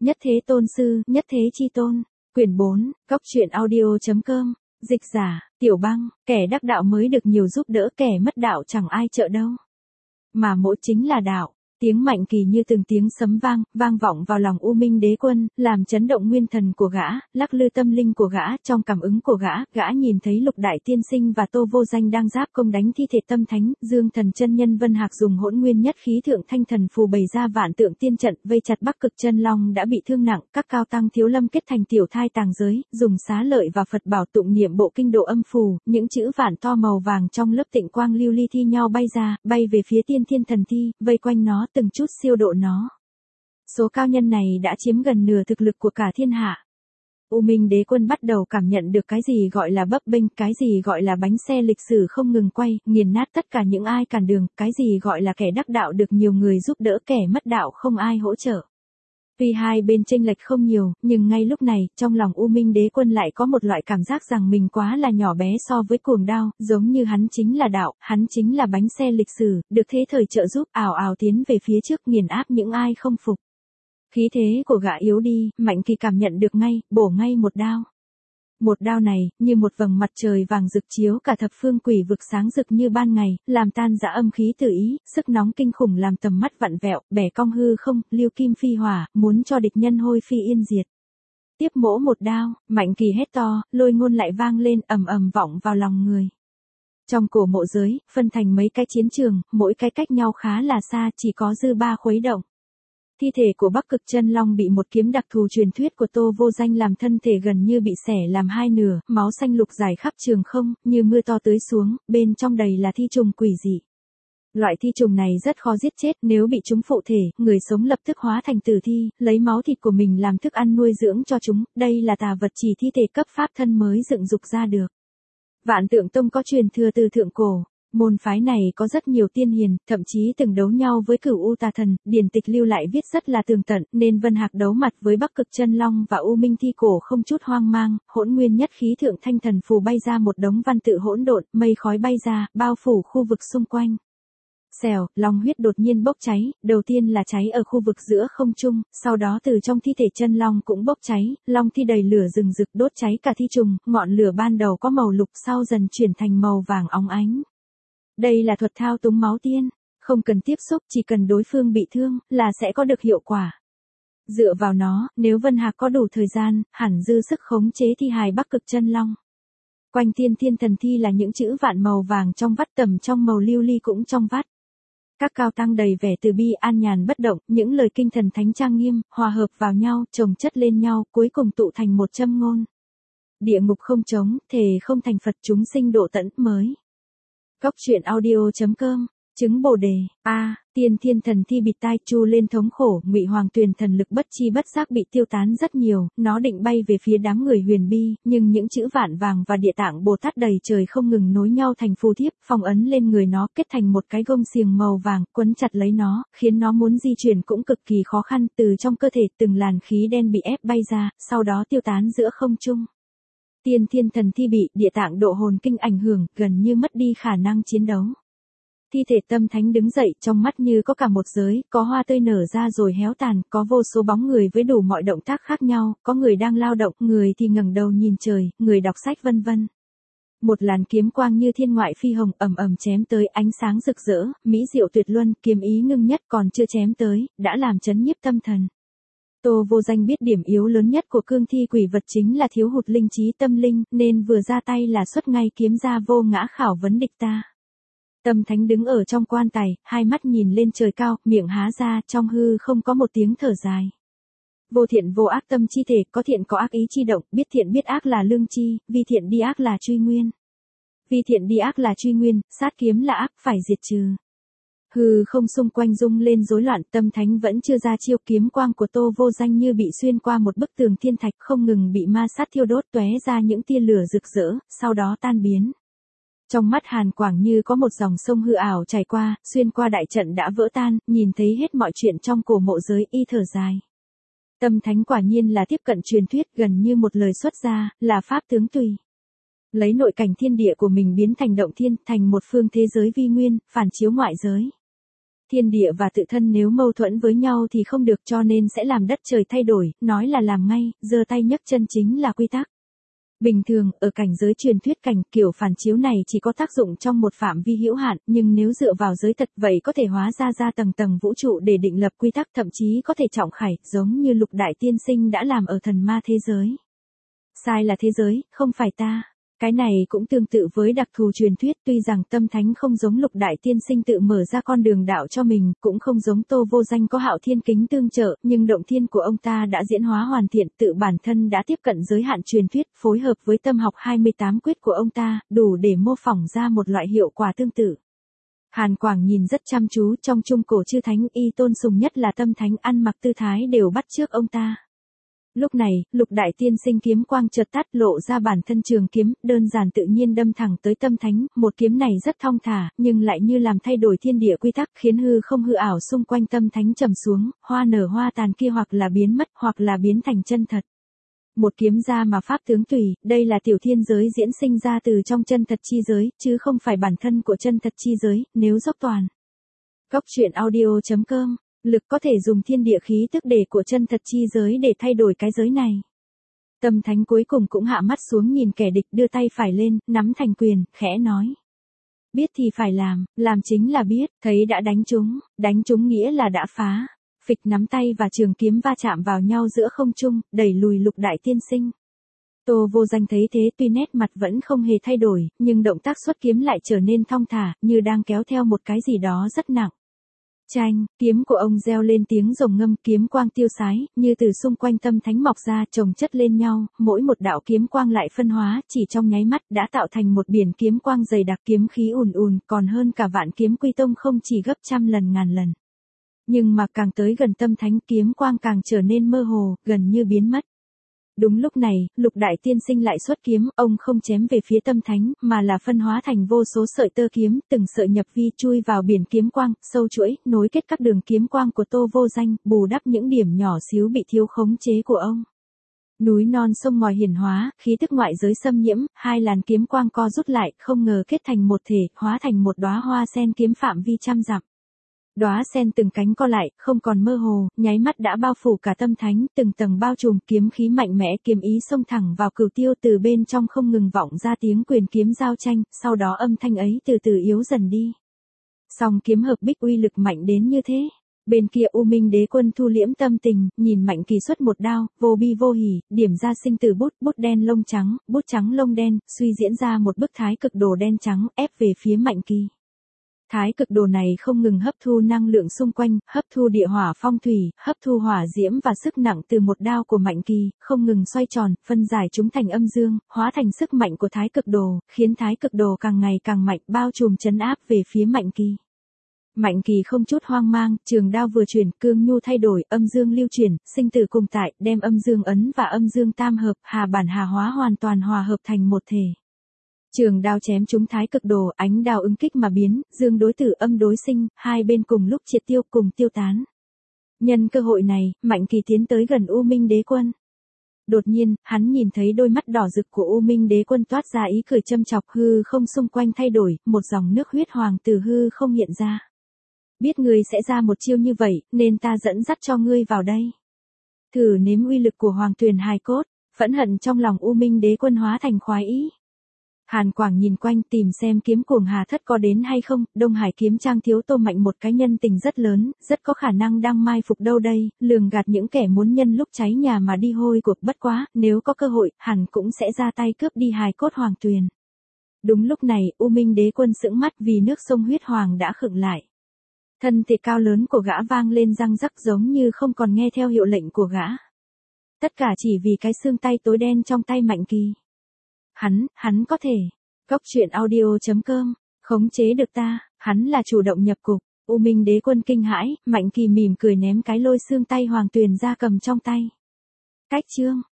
Nhất Thế Tôn Sư, Nhất Thế Chi Tôn. Quyển 4, Cóc truyện audio.com. Dịch giả, Tiểu Băng. Kẻ đắc đạo mới được nhiều giúp đỡ, kẻ mất đạo chẳng ai trợ đâu. Mà mỗi chính là đạo. Tiếng Mạnh Kỳ như từng tiếng sấm vang vọng vào lòng U Minh Đế Quân, làm chấn động nguyên thần của gã, lắc lư tâm linh của gã. Trong cảm ứng của gã nhìn thấy Lục Đại Tiên Sinh và Tô Vô Danh đang giáp công đánh thi thể tâm thánh. Dương Thần chân nhân Vân Hạc dùng Hỗn Nguyên Nhất Khí Thượng Thanh Thần Phù bày ra vạn tượng tiên trận, vây chặt Bắc Cực Chân Long đã bị thương nặng. Các cao tăng thiếu lâm kết thành tiểu thai tàng giới, dùng xá lợi và Phật bảo tụng niệm bộ kinh độ âm phù, những chữ vạn to màu vàng trong lớp tịnh quang lưu ly thi nhau bay ra, bay về phía Tiên Thiên Thần Thi, vây quanh nó từng chút siêu độ nó. Số cao nhân này đã chiếm gần nửa thực lực của cả thiên hạ. U Minh Đế Quân bắt đầu cảm nhận được cái gì gọi là bấp bênh, cái gì gọi là bánh xe lịch sử không ngừng quay, nghiền nát tất cả những ai cản đường, cái gì gọi là kẻ đắc đạo được nhiều người giúp đỡ, kẻ mất đạo không ai hỗ trợ. Tuy hai bên chênh lệch không nhiều, nhưng ngay lúc này, trong lòng U Minh Đế Quân lại có một loại cảm giác rằng mình quá là nhỏ bé so với cuồng đao, giống như hắn chính là đạo, hắn chính là bánh xe lịch sử, được thế thời trợ giúp, ào ào tiến về phía trước nghiền áp những ai không phục. Khí thế của gã yếu đi, Mạnh Kỳ cảm nhận được ngay, bổ ngay một đao. Một đao này, như một vầng mặt trời vàng rực chiếu cả thập phương quỷ vực sáng rực như ban ngày, làm tan rã âm khí tự ý, sức nóng kinh khủng làm tầm mắt vặn vẹo, bẻ cong hư không, lưu kim phi hỏa, muốn cho địch nhân hôi phi yên diệt. Tiếp mỗ một đao, Mạnh Kỳ hét to, lôi ngôn lại vang lên ầm ầm vọng vào lòng người. Trong cổ mộ giới, phân thành mấy cái chiến trường, mỗi cái cách nhau khá là xa, chỉ có dư ba khuấy động. Thi thể của Bắc Cực Chân Long bị một kiếm đặc thù truyền thuyết của Tô Vô Danh làm thân thể gần như bị xẻ làm hai nửa, máu xanh lục dài khắp trường không, như mưa to tưới xuống, bên trong đầy là thi trùng quỷ dị. Loại thi trùng này rất khó giết chết, nếu bị chúng phụ thể, người sống lập tức hóa thành tử thi, lấy máu thịt của mình làm thức ăn nuôi dưỡng cho chúng, đây là tà vật chỉ thi thể cấp pháp thân mới dựng dục ra được. Vạn Tượng Tông có truyền thừa từ thượng cổ. Môn phái này có rất nhiều tiên hiền, thậm chí từng đấu nhau với Cửu U Tà Thần, điển tịch lưu lại viết rất là tường tận, nên Vân Hạc đấu mặt với Bắc Cực Chân Long và U Minh Thi Cổ không chút hoang mang. Hỗn Nguyên Nhất Khí Thượng Thanh Thần Phù bay ra một đống văn tự hỗn độn, mây khói bay ra, bao phủ khu vực xung quanh. Xèo, long huyết đột nhiên bốc cháy, đầu tiên là cháy ở khu vực giữa không trung, sau đó từ trong thi thể chân long cũng bốc cháy, long thi đầy lửa rừng rực đốt cháy cả thi trùng, ngọn lửa ban đầu có màu lục sau dần chuyển thành màu vàng óng ánh. Đây là thuật thao túng máu tiên, không cần tiếp xúc, chỉ cần đối phương bị thương, là sẽ có được hiệu quả. Dựa vào nó, nếu Vân Hạc có đủ thời gian, hẳn dư sức khống chế thi hài Bắc Cực Chân Long. Quanh Tiên Thiên Thần Thi là những chữ vạn màu vàng trong vắt, tầm trong màu lưu ly cũng trong vắt. Các cao tăng đầy vẻ từ bi an nhàn bất động, những lời kinh thần thánh trang nghiêm, hòa hợp vào nhau, chồng chất lên nhau, cuối cùng tụ thành một châm ngôn. Địa ngục không trống, thề không thành Phật, chúng sinh độ tận mới. Cóc truyện audio.com. Chứng Bồ Đề. Tiên Thiên Thần Thi bịt tai chu lên thống khổ, Ngụy Hoàng Tuyền thần lực bất chi bất giác bị tiêu tán rất nhiều, nó định bay về phía đám người huyền bi, nhưng những chữ vạn vàng và địa tạng Bồ Tát đầy trời không ngừng nối nhau thành phù thiếp, phong ấn lên người nó, kết thành một cái gông xiềng màu vàng, quấn chặt lấy nó, khiến nó muốn di chuyển cũng cực kỳ khó khăn. Từ trong cơ thể từng làn khí đen bị ép bay ra, sau đó tiêu tán giữa không trung. Tiên Thiên Thần Thi bị địa tạng độ hồn kinh ảnh hưởng, gần như mất đi khả năng chiến đấu. Thi thể tâm thánh đứng dậy, trong mắt như có cả một giới, có hoa tươi nở ra rồi héo tàn, có vô số bóng người với đủ mọi động tác khác nhau, có người đang lao động, người thì ngẩng đầu nhìn trời, người đọc sách vân vân. Một làn kiếm quang như thiên ngoại phi hồng ầm ầm chém tới, ánh sáng rực rỡ, mỹ diệu tuyệt luân, kiếm ý ngưng nhất, còn chưa chém tới, đã làm chấn nhiếp tâm thần. Tô Vô Danh biết điểm yếu lớn nhất của cương thi quỷ vật chính là thiếu hụt linh trí tâm linh, nên vừa ra tay là xuất ngay kiếm ra vô ngã khảo vấn địch ta. Tâm thánh đứng ở trong quan tài, hai mắt nhìn lên trời cao, miệng há ra, trong hư không có một tiếng thở dài. Vô thiện vô ác tâm chi thể, có thiện có ác ý chi động, biết thiện biết ác là lương chi, vi thiện đi ác là truy nguyên. Vi thiện đi ác là truy nguyên, sát kiếm là ác, phải diệt trừ. Hư không xung quanh rung lên rối loạn, tâm thánh vẫn chưa ra chiêu, kiếm quang của Tô Vô Danh như bị xuyên qua một bức tường thiên thạch, không ngừng bị ma sát thiêu đốt, tóe ra những tia lửa rực rỡ, sau đó tan biến. Trong mắt Hàn Quảng như có một dòng sông hư ảo chảy qua, xuyên qua đại trận đã vỡ tan, nhìn thấy hết mọi chuyện trong cổ mộ giới, y thở dài. Tâm thánh quả nhiên là tiếp cận truyền thuyết, gần như một lời xuất ra, là pháp tướng tùy. Lấy nội cảnh thiên địa của mình biến thành động thiên, thành một phương thế giới vi nguyên, phản chiếu ngoại giới. Thiên địa và tự thân nếu mâu thuẫn với nhau thì không được, cho nên sẽ làm đất trời thay đổi, nói là làm ngay, giơ tay nhấc chân chính là quy tắc. Bình thường, ở cảnh giới truyền thuyết cảnh, kiểu phản chiếu này chỉ có tác dụng trong một phạm vi hữu hạn, nhưng nếu dựa vào giới thật vậy có thể hóa ra tầng tầng vũ trụ để định lập quy tắc, thậm chí có thể trọng khải, giống như Lục Đại Tiên Sinh đã làm ở thần ma thế giới. Sai là thế giới, không phải ta. Cái này cũng tương tự với đặc thù truyền thuyết, tuy rằng Tâm Thánh không giống Lục Đại Tiên Sinh tự mở ra con đường đạo cho mình, cũng không giống Tô Vô Danh có Hạo Thiên Kính tương trợ, nhưng động thiên của ông ta đã diễn hóa hoàn thiện, tự bản thân đã tiếp cận giới hạn truyền thuyết, phối hợp với tâm học 28 quyết của ông ta, đủ để mô phỏng ra một loại hiệu quả tương tự. Hàn Quảng nhìn rất chăm chú, trong trung cổ chư thánh y tôn sùng nhất là Tâm Thánh, ăn mặc tư thái đều bắt chước ông ta. Lúc này, Lục Đại Tiên Sinh kiếm quang chợt tắt, lộ ra bản thân trường kiếm, đơn giản tự nhiên đâm thẳng tới Tâm Thánh, một kiếm này rất thong thả, nhưng lại như làm thay đổi thiên địa quy tắc, khiến hư không hư ảo xung quanh Tâm Thánh trầm xuống, hoa nở hoa tàn kia hoặc là biến mất, hoặc là biến thành chân thật. Một kiếm ra mà pháp tướng tùy, đây là tiểu thiên giới diễn sinh ra từ trong chân thật chi giới, chứ không phải bản thân của chân thật chi giới, nếu dốc toàn. Góc truyện audio.com, lực có thể dùng thiên địa khí tức để của chân thật chi giới để thay đổi cái giới này. Tâm Thánh cuối cùng cũng hạ mắt xuống nhìn kẻ địch, đưa tay phải lên, nắm thành quyền, khẽ nói. Biết thì phải làm chính là biết, thấy đã đánh trúng nghĩa là đã phá. Phịch, nắm tay và trường kiếm va chạm vào nhau giữa không trung, đẩy lùi Lục Đại Tiên Sinh. Tô Vô Danh thấy thế, tuy nét mặt vẫn không hề thay đổi, nhưng động tác xuất kiếm lại trở nên thong thả, như đang kéo theo một cái gì đó rất nặng. Chanh, kiếm của ông reo lên tiếng rồng ngâm, kiếm quang tiêu sái, như từ xung quanh Tâm Thánh mọc ra, chồng chất lên nhau, mỗi một đạo kiếm quang lại phân hóa, chỉ trong nháy mắt đã tạo thành một biển kiếm quang dày đặc, kiếm khí ùn ùn, còn hơn cả Vạn Kiếm Quy Tông không chỉ gấp trăm lần ngàn lần. Nhưng mà càng tới gần Tâm Thánh, kiếm quang càng trở nên mơ hồ, gần như biến mất. Đúng lúc này, Lục Đại Tiên Sinh lại xuất kiếm, ông không chém về phía Tâm Thánh, mà là phân hóa thành vô số sợi tơ kiếm, từng sợi nhập vi chui vào biển kiếm quang, sâu chuỗi, nối kết các đường kiếm quang của Tô Vô Danh, bù đắp những điểm nhỏ xíu bị thiếu khống chế của ông. Núi non sông ngòi hiển hóa, khí tức ngoại giới xâm nhiễm, hai làn kiếm quang co rút lại, không ngờ kết thành một thể, hóa thành một đóa hoa sen kiếm phạm vi trăm dặm. Đóa sen từng cánh co lại, không còn mơ hồ, nháy mắt đã bao phủ cả Tâm Thánh, từng tầng bao trùm, kiếm khí mạnh mẽ, kiếm ý xông thẳng vào cửu tiêu, từ bên trong không ngừng vọng ra tiếng quyền kiếm giao tranh, sau đó âm thanh ấy từ từ yếu dần đi. Song kiếm hợp bích uy lực mạnh đến như thế. Bên kia U Minh Đế Quân thu liễm tâm tình, nhìn Mạnh Kỳ xuất một đao, vô bi vô hỉ, điểm ra sinh tử bút, bút đen lông trắng, bút trắng lông đen, suy diễn ra một bức thái cực đồ đen trắng, ép về phía Mạnh Kỳ. Thái cực đồ này không ngừng hấp thu năng lượng xung quanh, hấp thu địa hỏa phong thủy, hấp thu hỏa diễm và sức nặng từ một đao của Mạnh Kỳ, không ngừng xoay tròn, phân giải chúng thành âm dương, hóa thành sức mạnh của thái cực đồ, khiến thái cực đồ càng ngày càng mạnh, bao trùm trấn áp về phía Mạnh Kỳ. Mạnh Kỳ không chút hoang mang, trường đao vừa chuyển, cương nhu thay đổi, âm dương lưu chuyển, sinh tử cùng tại, đem âm dương ấn và âm dương tam hợp, hà bản hà hóa hoàn toàn hòa hợp thành một thể. Trường đao chém trúng thái cực đồ, ánh đao ứng kích mà biến, dương đối tử âm đối sinh, hai bên cùng lúc triệt tiêu cùng tiêu tán. Nhân cơ hội này, Mạnh Kỳ tiến tới gần U Minh Đế Quân. Đột nhiên, hắn nhìn thấy đôi mắt đỏ rực của U Minh Đế Quân toát ra ý cười châm chọc, hư không xung quanh thay đổi, một dòng nước huyết hoàng từ hư không hiện ra. Biết ngươi sẽ ra một chiêu như vậy, nên ta dẫn dắt cho ngươi vào đây. Thử nếm uy lực của Hoàng Tuyền hài cốt, phẫn hận trong lòng U Minh Đế Quân hóa thành khoái ý. Hàn Quảng nhìn quanh tìm xem kiếm cuồng Hà Thất có đến hay không, Đông Hải kiếm trang thiếu Tô Mạnh một cái nhân tình rất lớn, rất có khả năng đang mai phục đâu đây, lường gạt những kẻ muốn nhân lúc cháy nhà mà đi hôi cuộc, bất quá, nếu có cơ hội, hẳn cũng sẽ ra tay cướp đi hài cốt Hoàng Tuyền. Đúng lúc này, U Minh Đế Quân sững mắt vì nước sông huyết hoàng đã khựng lại. Thân thể cao lớn của gã vang lên răng rắc giống như không còn nghe theo hiệu lệnh của gã. Tất cả chỉ vì cái xương tay tối đen trong tay Mạnh Kỳ. Hắn có thể. Góc truyện audio.com, khống chế được ta, hắn là chủ động nhập cục. U Minh Đế Quân kinh hãi, Mạnh Kỳ mỉm cười ném cái lôi xương tay Hoàng Tuyền ra cầm trong tay. Cách chương.